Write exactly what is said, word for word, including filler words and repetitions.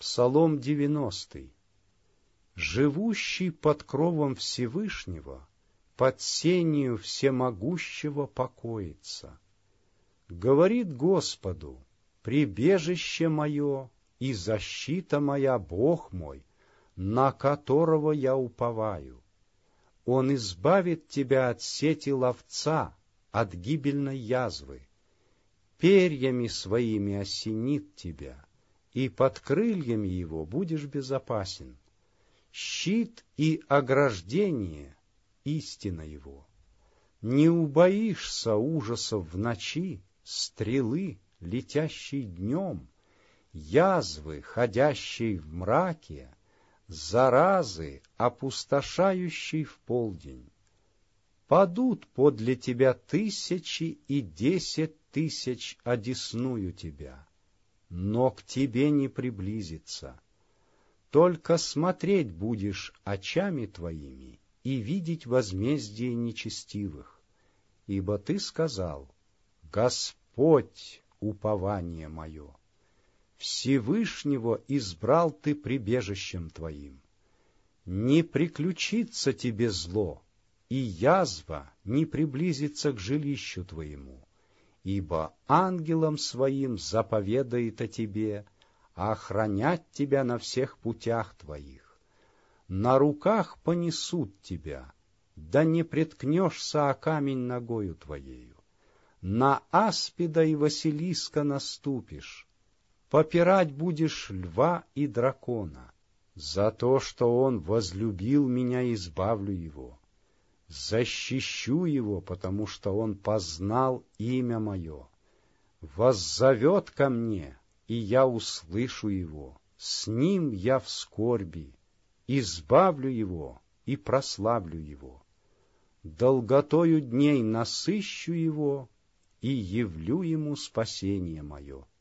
Псалом девяностый. Живущий под кровом Всевышнего, под сенью всемогущего покоится. Говорит Господу: прибежище мое и защита моя, Бог мой, на которого я уповаю. Он избавит тебя от сети ловца, от гибельной язвы. Перьями своими осенит тебя, и под крыльями его будешь безопасен. Щит и ограждение — истина его. Не убоишься ужасов в ночи, стрелы, летящей днем, язвы, ходящей в мраке, заразы, опустошающей в полдень. Падут подле тебя тысячи и десять тысяч одесную тебя, но к тебе не приблизится. Только смотреть будешь очами твоими и видеть возмездие нечестивых. Ибо ты сказал: Господь — упование мое. Всевышнего избрал ты прибежищем твоим. Не приключится тебе зло, и язва не приблизится к жилищу твоему, ибо ангелом своим заповедает о тебе охранять тебя на всех путях твоих. На руках понесут тебя, да не преткнешься о камень ногою твоею. На аспида и василиска наступишь, попирать будешь льва и дракона. За то, что он возлюбил меня, избавлю его. Защищу его, потому что он познал имя мое. Воззовет ко мне, и я услышу его. С ним я в скорби, избавлю его и прославлю его. Долготою дней насыщу его и явлю ему спасение мое.